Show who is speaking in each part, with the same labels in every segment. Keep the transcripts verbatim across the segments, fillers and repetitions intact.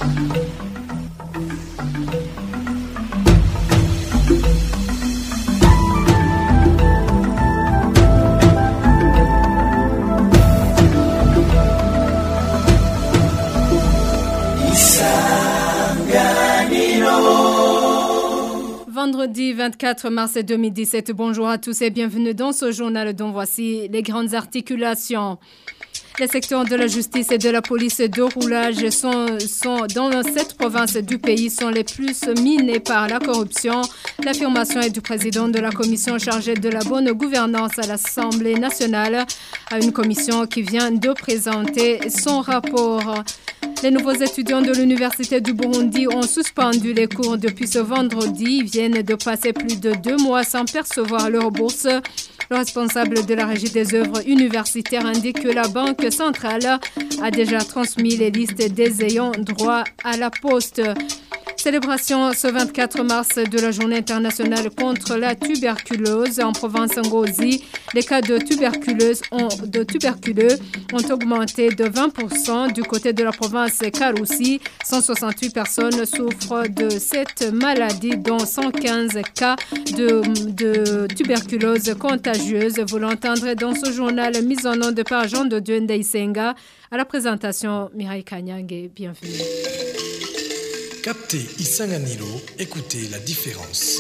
Speaker 1: Vendredi vingt-quatre mars deux mille dix-sept, bonjour à tous et bienvenue dans ce journal dont voici les grandes articulations. Les secteurs de la justice et de la police de roulage sont, sont dans sept provinces du pays sont les plus minés par la corruption. L'affirmation est du président de la commission chargée de la bonne gouvernance à l'Assemblée nationale, à une commission qui vient de présenter son rapport. Les nouveaux étudiants de l'Université du Burundi ont suspendu les cours depuis ce vendredi. Ils viennent de passer plus de deux mois sans percevoir leur bourse. Le responsable de la régie des œuvres universitaires indique que la Banque centrale a déjà transmis les listes des ayants droit à la poste. Célébration ce vingt-quatre mars de la journée internationale contre la tuberculose en province Ngozi. Les cas de tuberculose ont, de tuberculeux ont augmenté de vingt pour cent du côté de la province Karoussi. cent soixante-huit personnes souffrent de cette maladie, dont cent quinze cas de, de tuberculose contagieuse. Vous l'entendrez dans ce journal mis en onde par Jean de Dieu Ndeisenga. À la présentation, Mireille Kanyange, bienvenue.
Speaker 2: Captez Isanganiro, écoutez la différence.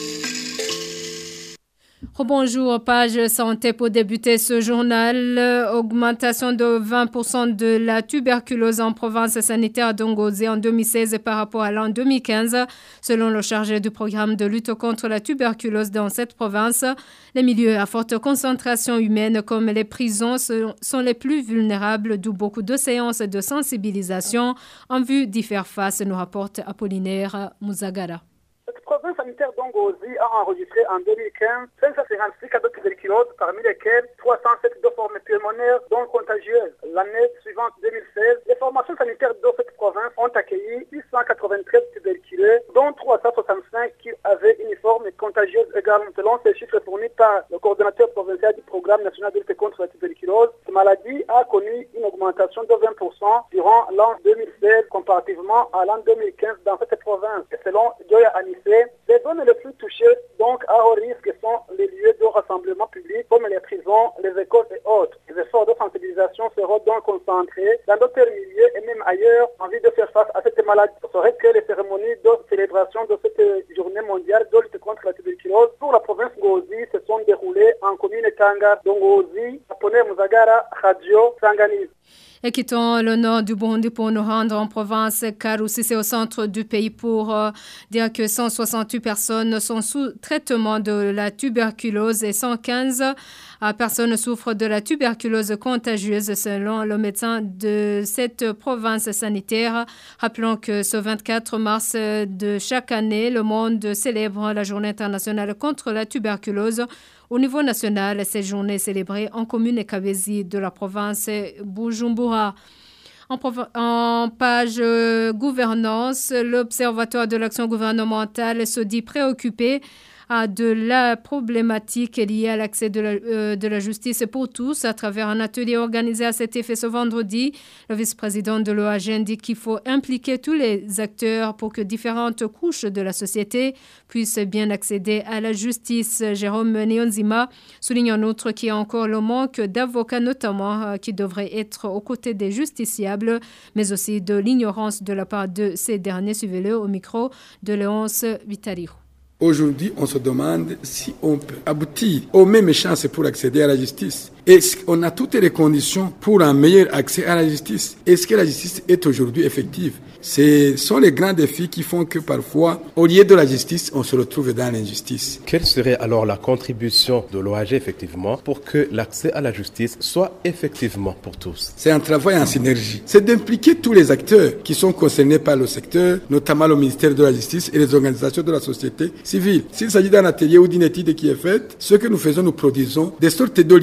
Speaker 1: Bonjour, page santé pour débuter ce journal. Augmentation de vingt pour cent de la tuberculose en province sanitaire d'Ongozi en deux mille seize par rapport à l'an deux mille quinze. Selon le chargé du programme de lutte contre la tuberculose dans cette province, les milieux à forte concentration humaine comme les prisons sont les plus vulnérables, d'où beaucoup de séances de sensibilisation en vue d'y faire face, nous rapporte Apollinaire Mouzagara.
Speaker 3: La province sanitaire d'Ongozi a enregistré en deux mille quinze cinq cent cinquante-six cas de tuberculose, parmi lesquels trois cent sept de formes pulmonaires dont contagieuses. L'année suivante, deux mille seize, les formations sanitaires de cette province ont accueilli six cent quatre-vingt-treize tuberculeux, dont trois cent soixante-cinq qui avaient une forme contagieuse égale, selon ces chiffres fournis par le coordonnateur provincial du programme national de lutte contre la tuberculose. Cette maladie a connu une augmentation de vingt pour cent durant l'an deux mille seize comparativement à l'an deux mille quinze dans cette province. Et selon Joya Anissé, les zones les plus touchées, donc à haut risque, sont les lieux de rassemblement public comme les prisons, les écoles et autres. Les efforts de sensibilisation seront donc concentrés dans d'autres milieux et même ailleurs en vue de faire face à cette maladie. Ce serait que les cérémonies de célébration de cette journée mondiale de lutte contre la tuberculose pour la province Ngozi se sont déroulées en commune Tanga, d'Ongozi, Apone Muzagara, Radio, Sanganise.
Speaker 1: Et quittons le nord du Burundi pour nous rendre en province Karoussi, c'est au centre du pays pour euh, dire que cent soixante-huit personnes sont sous traitement de la tuberculose et cent quinze euh, personnes souffrent de la tuberculose contagieuse selon le médecin de cette province sanitaire. Rappelons que ce vingt-quatre mars de chaque année, le monde célèbre la journée internationale contre la tuberculose. Au niveau national, cette journée est célébrée en commune Kabezi de la province Bujumbura. En, prov- en page euh, gouvernance, l'Observatoire de l'action gouvernementale se dit préoccupé à de la problématique liée à l'accès de la, euh, de la justice pour tous à travers un atelier organisé à cet effet ce vendredi. Le vice-président de l'O A G indique qu'il faut impliquer tous les acteurs pour que différentes couches de la société puissent bien accéder à la justice. Jérôme Nionzima souligne en outre qu'il y a encore le manque d'avocats notamment euh, qui devraient être aux côtés des justiciables, mais aussi de l'ignorance de la part de ces derniers. Suivez-le au micro de Léonce Vitaliou.
Speaker 4: Aujourd'hui, on se demande si on peut aboutir aux mêmes chances pour accéder à la justice. Est-ce qu'on a toutes les conditions pour un meilleur accès à la justice? Est-ce que la justice est aujourd'hui effective? Ce sont les grands défis qui font que parfois, au lieu de la justice, on se retrouve dans l'injustice.
Speaker 5: Quelle serait alors la contribution de l'O A G effectivement pour que l'accès à la justice soit effectivement pour tous?
Speaker 4: C'est un travail en synergie. C'est d'impliquer tous les acteurs qui sont concernés par le secteur, notamment le ministère de la Justice et les organisations de la société civile. S'il s'agit d'un atelier ou d'une étude qui est faite, ce que nous faisons, nous produisons des sortes de livrets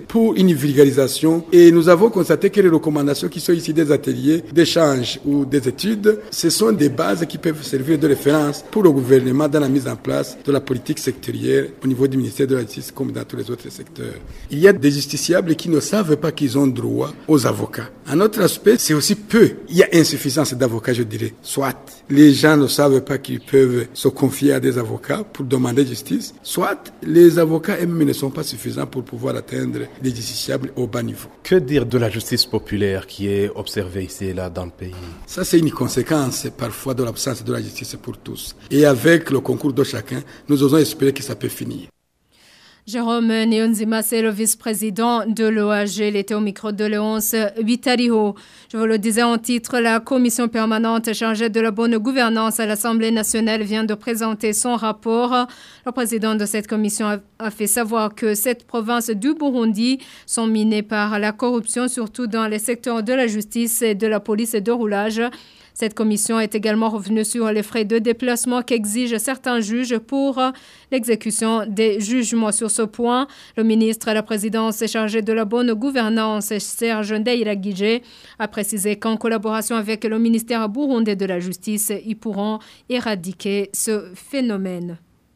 Speaker 4: pour une vulgarisation. Et nous avons constaté que les recommandations qui sont ici des ateliers d'échange ou des études, ce sont des bases qui peuvent servir de référence pour le gouvernement dans la mise en place de la politique sectorielle au niveau du ministère de la Justice comme dans tous les autres secteurs. Il y a des justiciables qui ne savent pas qu'ils ont droit aux avocats. Un autre aspect, c'est aussi peu. Il y a insuffisance d'avocats, je dirais. Soit les gens ne savent pas qu'ils peuvent se confier à des avocats pour demander justice, soit les avocats eux-mêmes ne sont pas suffisants pour pouvoir atteindre les justiciables au bas niveau.
Speaker 5: Que dire de la justice populaire qui est observée ici et là dans le pays? Ça,
Speaker 4: c'est une conséquence parfois de l'absence de la justice pour tous. Et avec le concours de chacun, nous osons espérer que ça peut finir.
Speaker 1: Jérôme Niyonzima, c'est le vice-président de l'O A G. Il était au micro de Léonce Bitariho. Je vous le disais en titre, la commission permanente chargée de la bonne gouvernance à l'Assemblée nationale vient de présenter son rapport. Le président de cette commission a, a fait savoir que sept provinces du Burundi sont minées par la corruption, surtout dans les secteurs de la justice et de la police et de roulage. Cette commission est également revenue sur les frais de déplacement qu'exigent certains juges pour l'exécution des jugements. Sur ce point, le ministre à la présidence chargé de la bonne gouvernance, Serge Ndayiragije, a précisé qu'en collaboration avec le ministère burundais de la Justice, ils pourront éradiquer ce phénomène.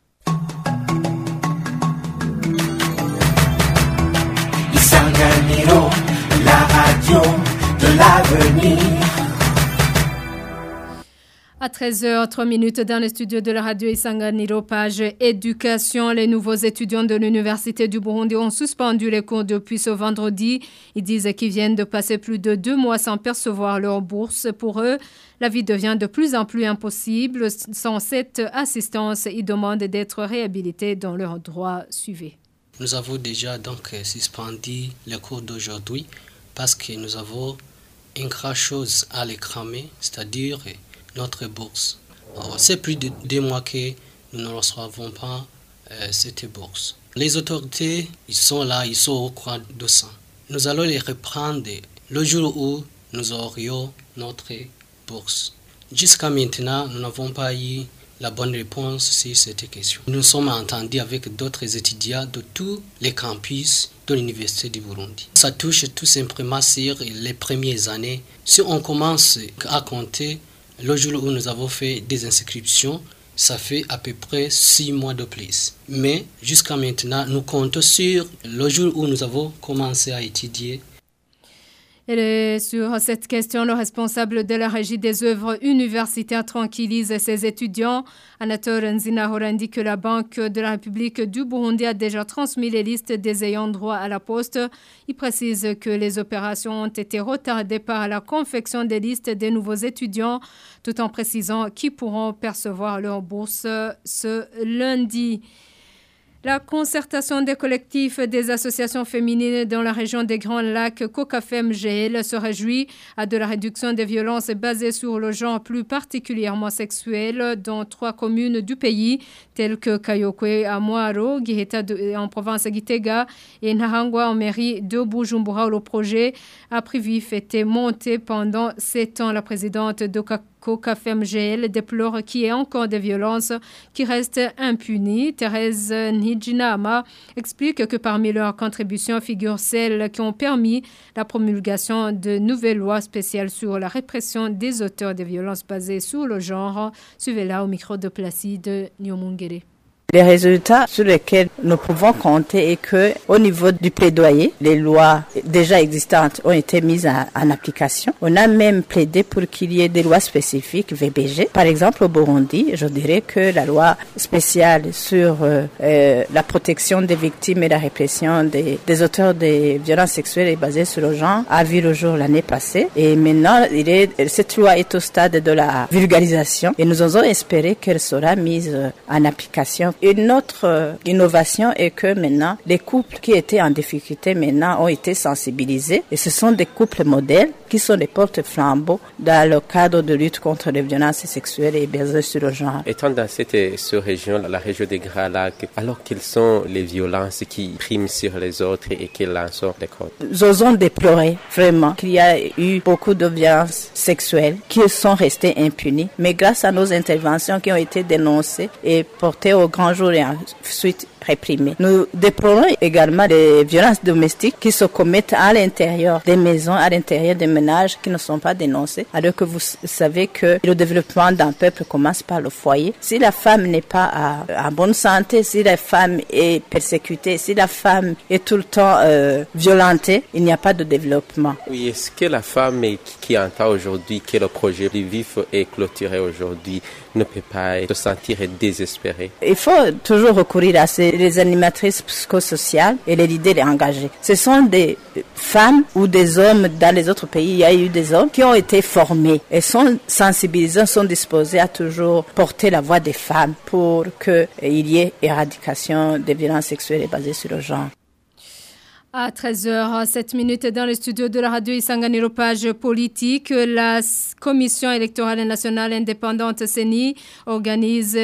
Speaker 6: Isanganiro, la radio de l'avenir.
Speaker 1: À treize heures trois minutes dans le studio de la radio Isanganiro, page éducation. Les nouveaux étudiants de l'Université du Burundi ont suspendu les cours depuis ce vendredi. Ils disent qu'ils viennent de passer plus de deux mois sans percevoir leur bourse. Pour eux, la vie devient de plus en plus impossible. Sans cette assistance, ils demandent d'être réhabilités dans leurs droits. Suivez.
Speaker 7: Nous avons déjà donc suspendu les cours d'aujourd'hui parce que nous avons une grande chose à les cramer, c'est-à-dire notre bourse. Alors, c'est plus de deux mois que nous ne recevons pas euh, cette bourse. Les autorités, ils sont là, ils sont au courant de ça. Nous allons les reprendre le jour où nous aurions notre bourse. Jusqu'à maintenant, nous n'avons pas eu la bonne réponse sur cette question. Nous sommes entendus avec d'autres étudiants de tous les campus de l'Université du Burundi. Ça touche tout simplement sur les premières années. Si on commence à compter le jour où nous avons fait des inscriptions, ça fait à peu près six mois de plus. Mais jusqu'à maintenant, nous comptons sur le jour où nous avons commencé à étudier.
Speaker 1: Et sur cette question, le responsable de la régie des œuvres universitaires tranquillise ses étudiants. Anatole Nzinahora indique que la Banque de la République du Burundi a déjà transmis les listes des ayants droit à la poste. Il précise que les opérations ont été retardées par la confection des listes des nouveaux étudiants, tout en précisant qu'ils pourront percevoir leur bourse ce lundi. La concertation des collectifs des associations féminines dans la région des Grands Lacs, COCAFEM G L, se réjouit à de la réduction des violences basées sur le genre, plus particulièrement sexuel, dans trois communes du pays, telles que Kayokwe à Moaro, Giheta en province Gitega et Nahangwa en mairie de Bujumbura. Le projet a prévu été monté pendant sept ans. La présidente de COCAFEM G L déplore qu'il y ait encore des violences qui restent impunies. Thérèse Nijinama explique que parmi leurs contributions figurent celles qui ont permis la promulgation de nouvelles lois spéciales sur la répression des auteurs de violences basées sur le genre. Suivez-la au micro de Placide Nyomungere.
Speaker 8: Les résultats sur lesquels nous pouvons compter est que, au niveau du plaidoyer, les lois déjà existantes ont été mises en, en application. On a même plaidé pour qu'il y ait des lois spécifiques V B G. Par exemple, au Burundi, je dirais que la loi spéciale sur euh, euh, la protection des victimes et la répression des, des auteurs de violences sexuelles et basées sur le genre a vu le jour l'année passée. Et maintenant, il est, cette loi est au stade de la vulgarisation et nous osons espérer qu'elle sera mise en application. Une autre euh, innovation est que maintenant, les couples qui étaient en difficulté maintenant ont été sensibilisés et ce sont des couples modèles qui sont des porte-flambeaux dans le cadre de lutte contre les violences sexuelles et basées sur le genre.
Speaker 9: Étant dans cette région, la région des Grands Lacs, alors quelles sont les violences qui priment sur les autres et quelles en sont les causes?
Speaker 8: Nous osons déplorer vraiment qu'il y a eu beaucoup de violences sexuelles qui sont restées impunies, mais grâce à nos interventions qui ont été dénoncées et portées au grand un jour et ensuite réprimés. Nous déplorons également les violences domestiques qui se commettent à l'intérieur des maisons, à l'intérieur des ménages qui ne sont pas dénoncés. Alors que vous savez que le développement d'un peuple commence par le foyer. Si la femme n'est pas à, à bonne santé, si la femme est persécutée, si la femme est tout le temps euh, violentée, il n'y a pas de développement.
Speaker 9: Oui, est-ce que la femme qui, qui entend aujourd'hui que le projet du vif est clôturé aujourd'hui ne peut pas se sentir désespérée?
Speaker 8: Il faut toujours recourir à ces les animatrices psychosociales et les leaders engagés. Ce sont des femmes ou des hommes dans les autres pays. Il y a eu des hommes qui ont été formés et sont sensibilisés, sont disposés à toujours porter la voix des femmes pour qu'il y ait éradication des violences sexuelles basées sur le genre.
Speaker 1: À treize heures sept minutes dans le studio de la radio Isanganiro page politique, la Commission électorale nationale indépendante C E N I organise,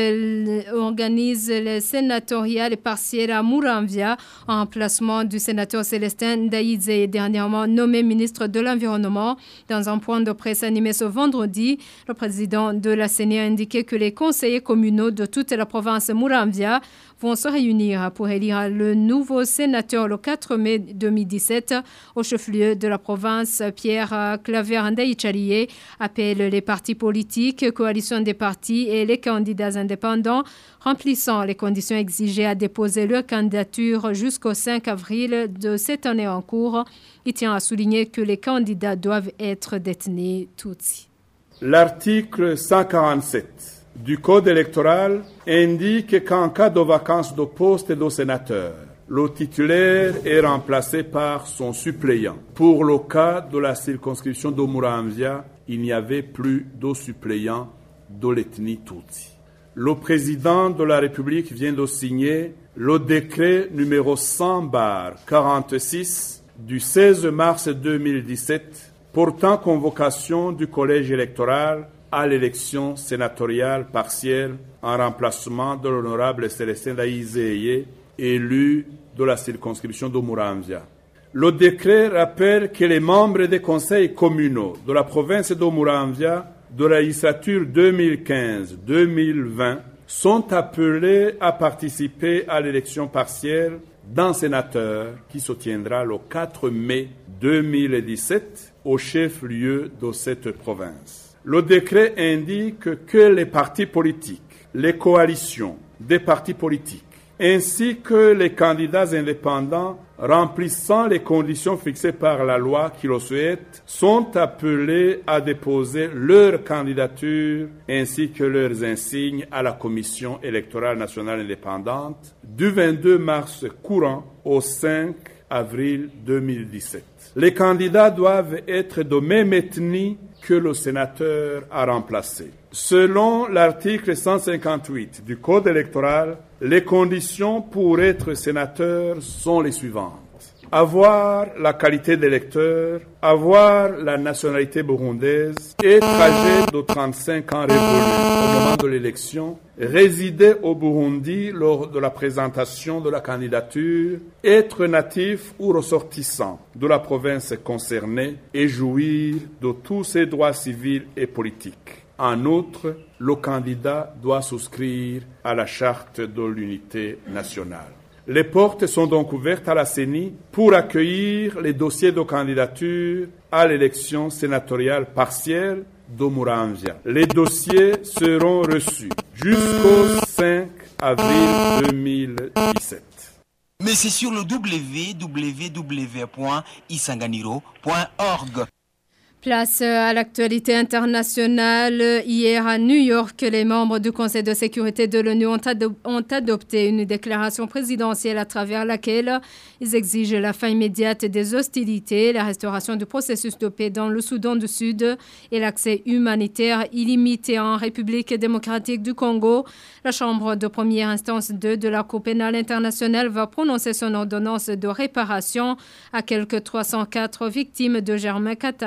Speaker 1: organise le sénatorial partiel à Muramvya en remplacement du sénateur Célestin Ndaïdze, dernièrement nommé ministre de l'Environnement. Dans un point de presse animé ce vendredi, le président de la C E N I a indiqué que les conseillers communaux de toute la province Muramvya vont se réunir pour élire le nouveau sénateur le quatre mai deux mille dix-sept au chef-lieu de la province. Pierre Claver Ndaïchalié appelle les partis politiques, coalitions des partis et les candidats indépendants remplissant les conditions exigées à déposer leur candidature jusqu'au cinq avril de cette année en cours. Il tient à souligner que les candidats doivent être détenus Tutsi.
Speaker 10: L'article cent quarante-sept du Code électoral indique qu'en cas de vacance de poste de sénateur, le titulaire est remplacé par son suppléant. Pour le cas de la circonscription de Muramvya, il n'y avait plus de suppléant de l'ethnie Tutsi. Le président de la République vient de signer le décret numéro cent barre quarante-six du seize mars deux mille dix-sept portant convocation du collège électoral à l'élection sénatoriale partielle en remplacement de l'honorable Célestin Ndaïdze, élu de la circonscription de Muramvya. Le décret rappelle que les membres des conseils communaux de la province de Muramvya de la législature deux mille quinze deux mille vingt sont appelés à participer à l'élection partielle d'un sénateur qui se tiendra le quatre mai deux mille dix-sept au chef-lieu de cette province. Le décret indique que les partis politiques, les coalitions des partis politiques, ainsi que les candidats indépendants remplissant les conditions fixées par la loi qui le souhaitent, sont appelés à déposer leur candidature ainsi que leurs insignes à la Commission électorale nationale indépendante du vingt-deux mars courant au cinq avril deux mille dix-sept. Les candidats doivent être de même ethnie que le sénateur a remplacé. Selon l'article cent cinquante-huit du Code électoral, les conditions pour être sénateur sont les suivantes. Avoir la qualité d'électeur, avoir la nationalité burundaise, être âgé de trente-cinq ans révolus au moment de l'élection, résider au Burundi lors de la présentation de la candidature, être natif ou ressortissant de la province concernée et jouir de tous ses droits civils et politiques. En outre, le candidat doit souscrire à la charte de l'unité nationale. Les portes sont donc ouvertes à la C E N I pour accueillir les dossiers de candidature à l'élection sénatoriale partielle de Muramvya. Les dossiers seront reçus jusqu'au cinq avril deux mille dix-sept.
Speaker 11: Mais c'est sur le w w w point isanganiro point org.
Speaker 1: Place à l'actualité internationale. Hier à New York, les membres du Conseil de sécurité de l'ONU ont, ado- ont adopté une déclaration présidentielle à travers laquelle ils exigent la fin immédiate des hostilités, la restauration du processus de paix dans le Soudan du Sud et l'accès humanitaire illimité en République démocratique du Congo. La Chambre de première instance deux de la Cour pénale internationale va prononcer son ordonnance de réparation à quelques trois cent quatre victimes de Germain Katanga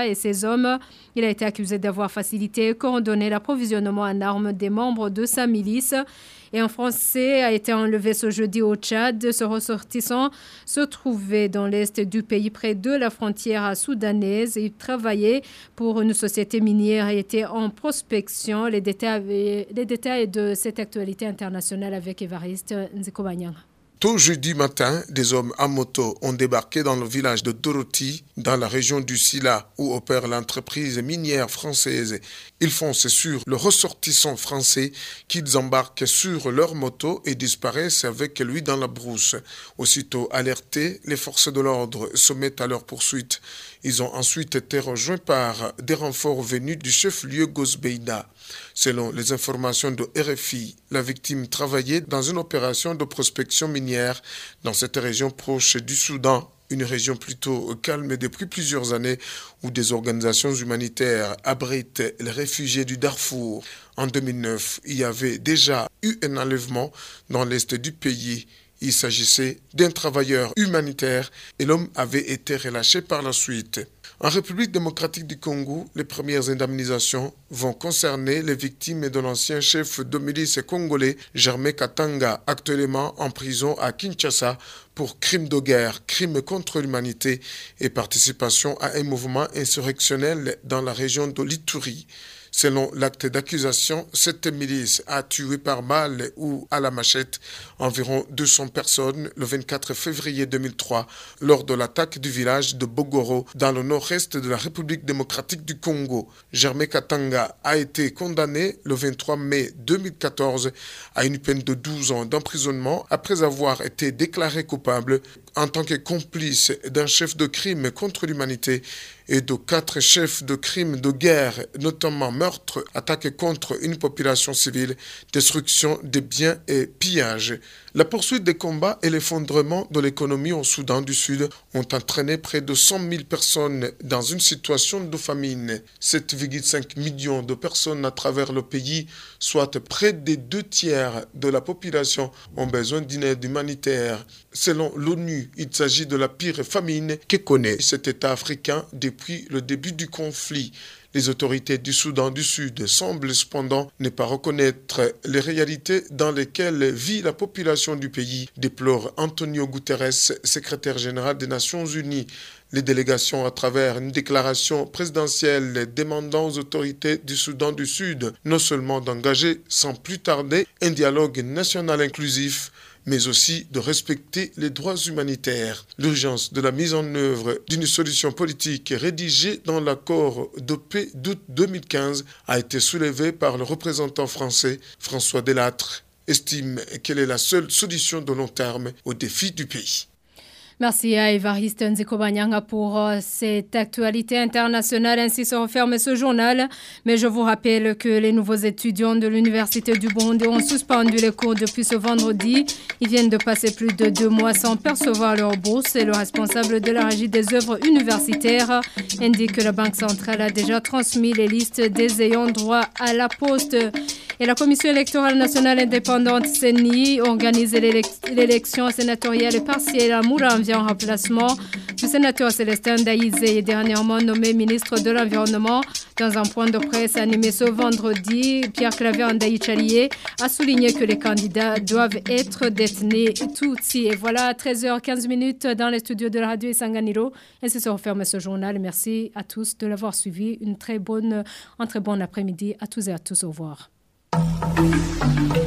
Speaker 1: Kinshasa et ses hommes. Il a été accusé d'avoir facilité et coordonné l'approvisionnement en armes des membres de sa milice. Et un Français a été enlevé ce jeudi au Tchad. Ce ressortissant se trouvait dans l'est du pays, près de la frontière soudanaise. Il travaillait pour une société minière et était en prospection. Les détails, les détails de cette actualité internationale avec Évariste Nzikobanyang.
Speaker 12: Tôt jeudi matin, des hommes à moto ont débarqué dans le village de Doroti, dans la région du Sila, où opère l'entreprise minière française. Ils foncent sur le ressortissant français qu'ils embarquent sur leur moto et disparaissent avec lui dans la brousse. Aussitôt alertés, les forces de l'ordre se mettent à leur poursuite. Ils ont ensuite été rejoints par des renforts venus du chef-lieu Gosbeida. Selon les informations de R F I, la victime travaillait dans une opération de prospection minière dans cette région proche du Soudan, une région plutôt calme depuis plusieurs années où des organisations humanitaires abritent les réfugiés du Darfour. En deux mille neuf, il y avait déjà eu un enlèvement dans l'est du pays. Il s'agissait d'un travailleur humanitaire et l'homme avait été relâché par la suite. En République démocratique du Congo, les premières indemnisations vont concerner les victimes de l'ancien chef de milice congolais Germain Katanga, actuellement en prison à Kinshasa pour crimes de guerre, crimes contre l'humanité et participation à un mouvement insurrectionnel dans la région de l'Ituri. Selon l'acte d'accusation, cette milice a tué par balle ou à la machette environ deux cents personnes le vingt-quatre février deux mille trois lors de l'attaque du village de Bogoro dans le nord-est de la République démocratique du Congo. Germain Katanga a été condamné le vingt-trois mai deux mille quatorze à une peine de douze ans d'emprisonnement après avoir été déclaré coupable en tant que complice d'un chef de crime contre l'humanité et de quatre chefs de crimes de guerre, notamment meurtre, attaque contre une population civile, destruction des biens et pillage. La poursuite des combats et l'effondrement de l'économie au Soudan du Sud ont entraîné près de cent mille personnes dans une situation de famine. sept virgule cinq millions de personnes à travers le pays, soit près des deux tiers de la population, ont besoin d'une aide humanitaire. Selon l'ONU, il s'agit de la pire famine que connaît cet État africain depuis le début du conflit. Les autorités du Soudan du Sud semblent cependant ne pas reconnaître les réalités dans lesquelles vit la population du pays, déplore Antonio Guterres, secrétaire général des Nations Unies. Les délégations, à travers une déclaration présidentielle demandant aux autorités du Soudan du Sud non seulement d'engager sans plus tarder un dialogue national inclusif, mais aussi de respecter les droits humanitaires. L'urgence de la mise en œuvre d'une solution politique rédigée dans l'accord de paix d'août deux mille quinze a été soulevée par le représentant français François Delattre, estime qu'elle est la seule solution de long terme aux défis du pays.
Speaker 1: Merci à Évariste Nzikobanyanga pour euh, cette actualité internationale. Ainsi se referme ce journal. Mais je vous rappelle que les nouveaux étudiants de l'Université du Burundi ont suspendu les cours depuis ce vendredi. Ils viennent de passer plus de deux mois sans percevoir leur bourse. Et le responsable de la régie des œuvres universitaires indique que la Banque centrale a déjà transmis les listes des ayants droit à la poste. Et la Commission électorale nationale indépendante C E N I organise l'élection sénatoriale partielle à Mouramvia en remplacement du sénateur Célestin Daïzé, dernièrement nommé ministre de l'Environnement. Dans un point de presse animé ce vendredi, Pierre-Claver Ndaïchalié a souligné que les candidats doivent être détenus Tutsi. Et voilà, treize heures quinze dans les studios de la radio Isanganiro. Ainsi se referme ce journal. Merci à tous de l'avoir suivi. Une très bonne, un très bon après-midi à tous et à tous. Au revoir. Thank you.